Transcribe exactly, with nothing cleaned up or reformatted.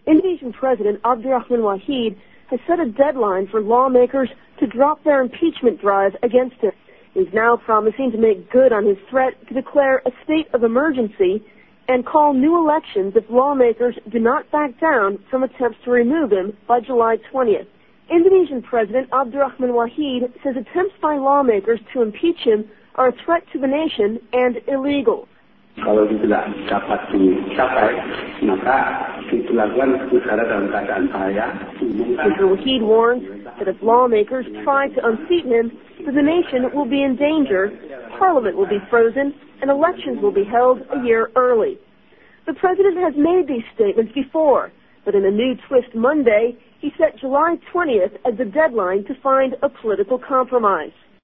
Indonesian President Abdurrahman Wahid has set a deadline for lawmakers to drop their impeachment drive against him. He's now promising to make good on his threat to declare a state of emergency and call new elections if lawmakers do not back down from attempts to remove him by July twentieth. Indonesian President Abdurrahman Wahid says attempts by lawmakers to impeach him are a threat to the nation and illegal. Kalau tidak dapat dicapai, maka dilakukan negara dalam keadaan bahaya. Mister Wahid warns that if lawmakers try to unseat him, then the nation will be in danger, Parliament will be frozen, and elections will be held a year early. The president has made these statements before, but in a new twist Monday, he set July twentieth as the deadline to find a political compromise.